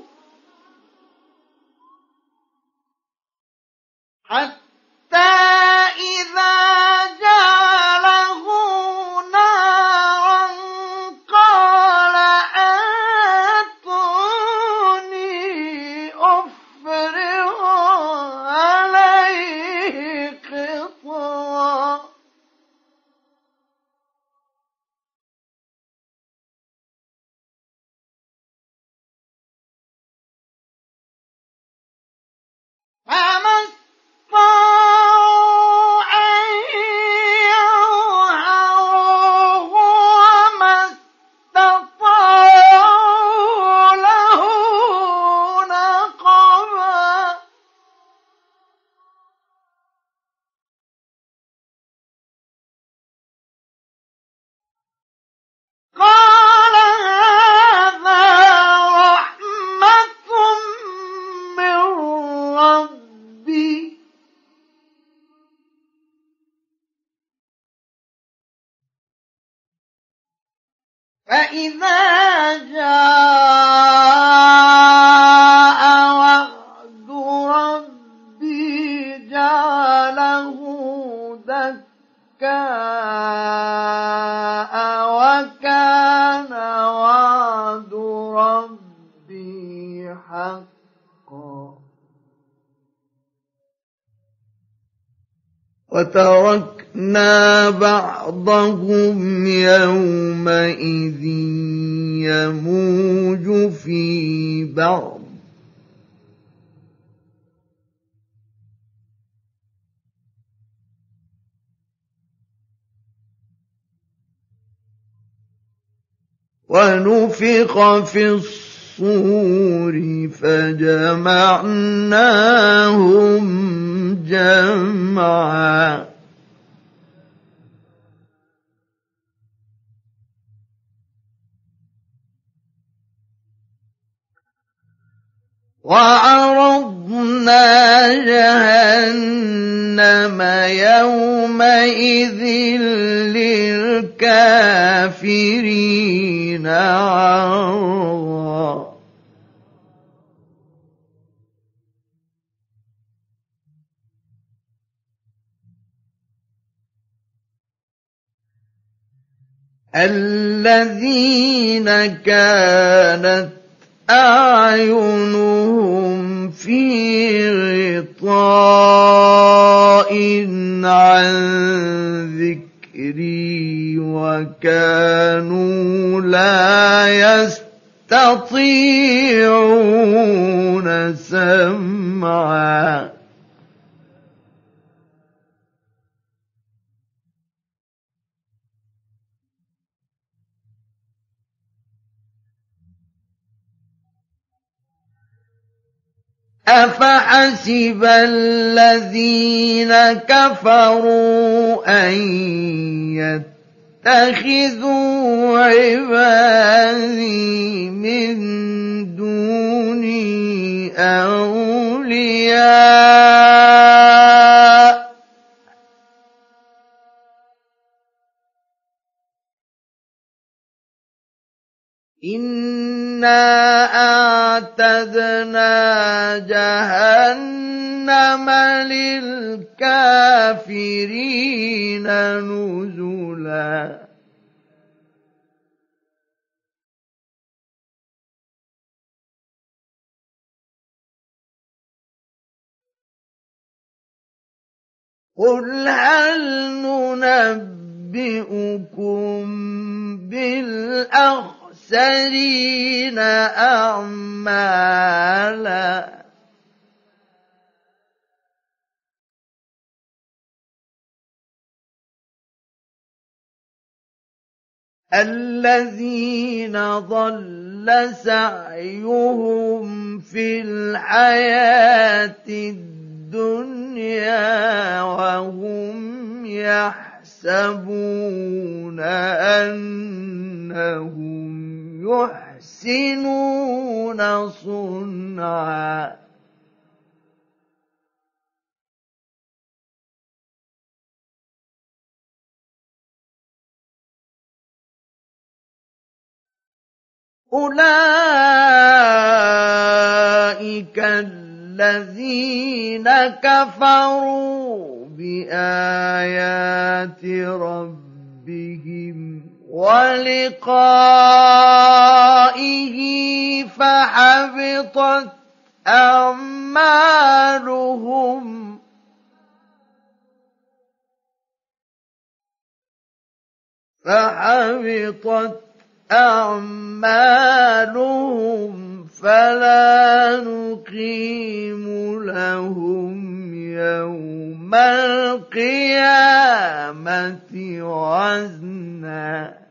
Speaker 1: حتى إذا جعله نارا قال أنتم فإذا جاء وعد ربي جعله دكاء وكان وعد ربي حقا وتركنا بعضهم يومئذ يموج في بعض ونفخ في الصور فجمعناهم جمعا وعرضنا جهنم يومئذ للكافرين عرضا الذين كانت أعينهم في غطاء عن ذكري وكانوا لا يستطيعون سمعا أفحسب الذين كفروا أن يتخذوا عبادي من دوني أولياء إنا أعتدنا جهنم للكافرين نزلا قل هل ننبئكم بالأخسرين أعمالا الذين ضل سعيهم في الحياة الدنيا وهم يحسبون أنهم يحسنون صنعا أولئك الذين كفروا بآيات ربهم ولقائه فحبطت أعمالهم فلا نقيم لهم يوم القيامة وزنا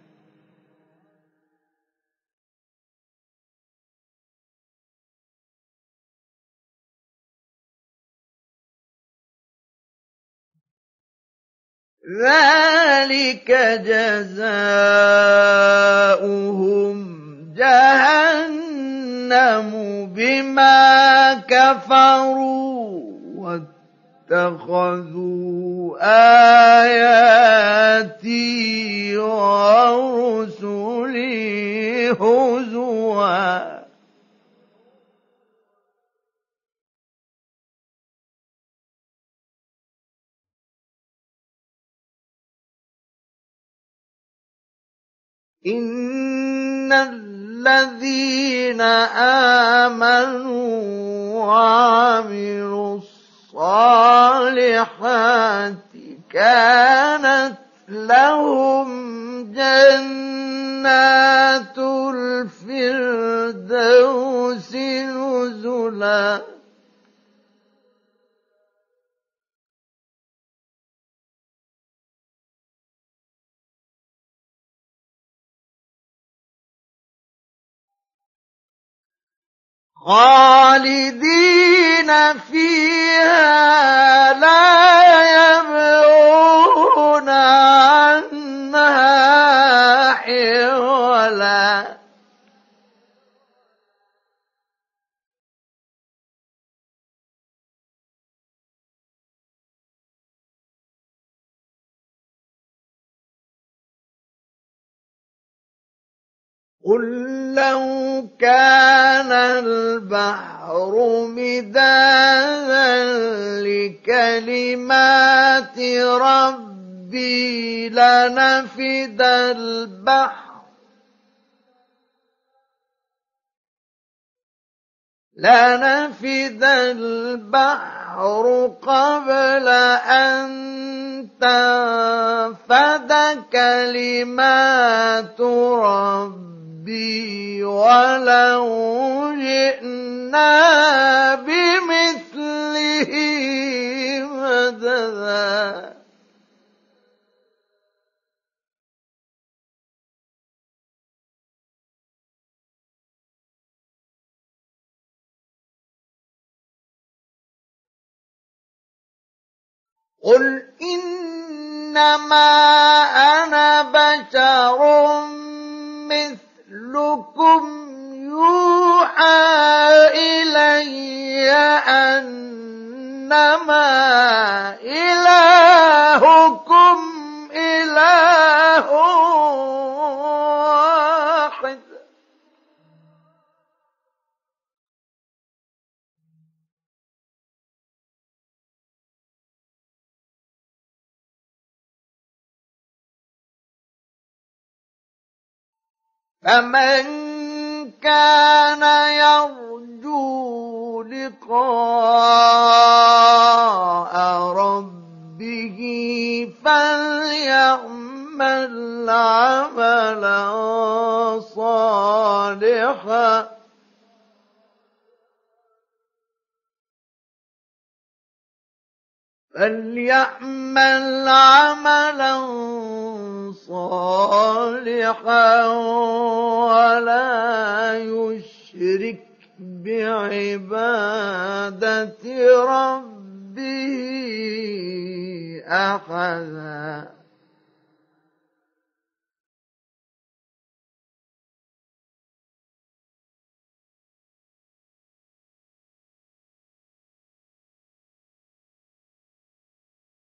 Speaker 1: ذلك جزاؤهم جهنم بما كفروا واتخذوا آياتي ورسلي هزوا إن الذين آمنوا وعملوا الصالحات كانت لهم جنات الفردوس نزلا خالدين فيها لا يبغون عنها حولا قل لو كان البحر مدادا لكلمات ربي لنفد البحر قبل أن تنفد كلمات ربي ولو جئنا بمثله مددا قل إنما أنا بشر مثلكم يوحى إلي أنما إلهكم إله واحد فمن كان يرجو لقاء ربه فليعمل عملا صالحا ولا يشرك بعبادة ربه أحدا